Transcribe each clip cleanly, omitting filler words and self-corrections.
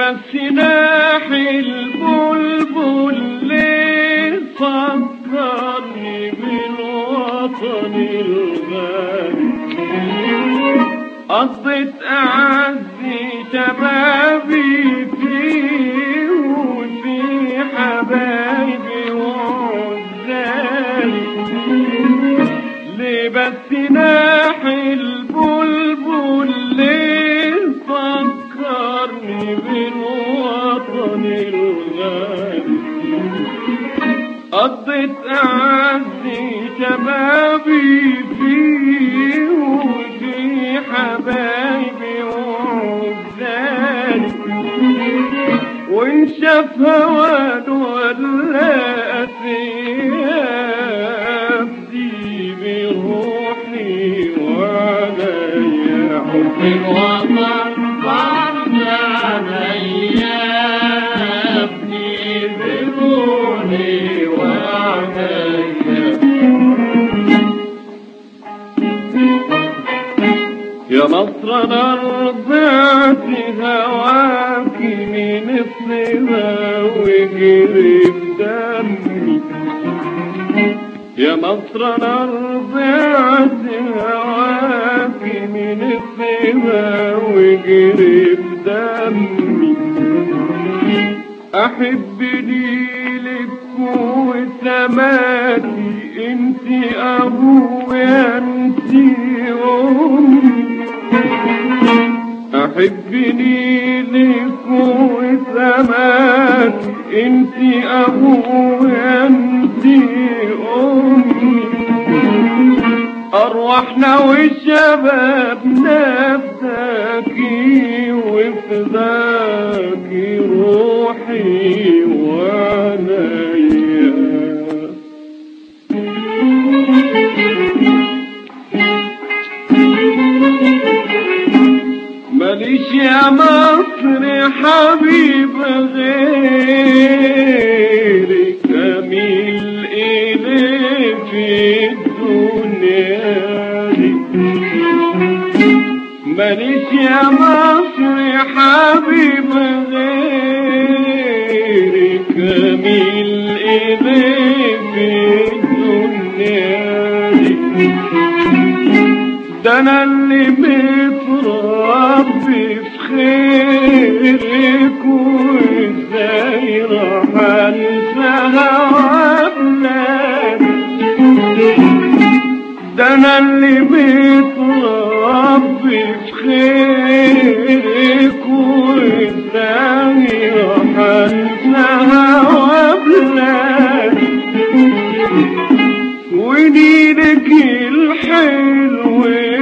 سلاح البلبل ليه فكرني بالوطن الغالي قضيت أعزي شبابي فيه وفي حبايبي وعزالي ليه بس سلاح البلبل ليه فكرني بالوطن الغالي قضيت أعزي شبابي فيه وفي حبايبي وعزالي وإن شاف هوان ولا أفدي بروحي وعليا حب الوطن فرض عليا أفدي بروحي وعليا يا مصر أنا رضعت هواك من الصبا وجري بدمي يا مصر أنا رضعت هواك من الصبا وجري بدمي أحب ليلك وسماتي انتي أبويا انتي أمي أحبني لك وسماتي انتي أبويا انتي أمي أرواحنا وشبابنا فداكي وفداكي روحي وعنايا ماليش يا مصر حبيب غيرك أميل إليه في الدنيا دي ماليش يا مصر حبيب غيرك أميل إليه في الدنيا دي ده أنا اللي متربي في خيرك وإزاي راح أنسى هواك ده أنا اللي متربي في خيرك وإزاي راح أنسى هواك ونيلك الحلو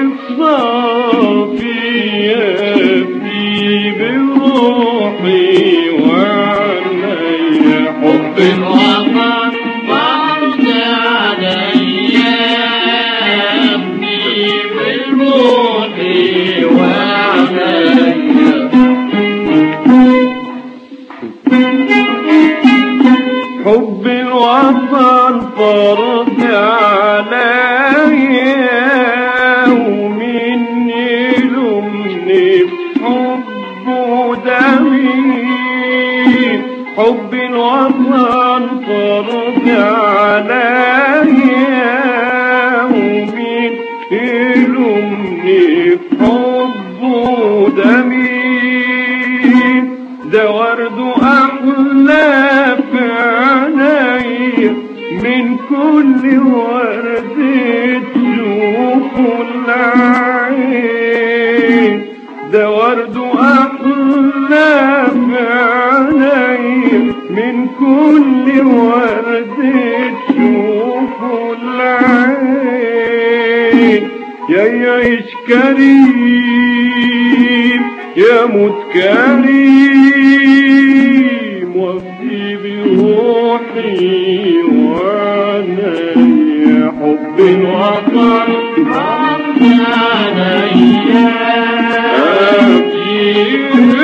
الصافية في بروحي وعنايا حب الوطن فرض عليا في بروحي وعنايا حب الوطن فرض عليا ومن يلومني بحبه دمي حب الوطن فرض عليا ومن يلومني بحبه دمي ده ورد أحلى في عينيا من كل ورد تشوفه العين ده ورد أحلى في عينيا من كل ورد تشوفه العين يا يعيش كريم يا موت كريم وفي بروحي وعنايا حب الوطن فرض عليا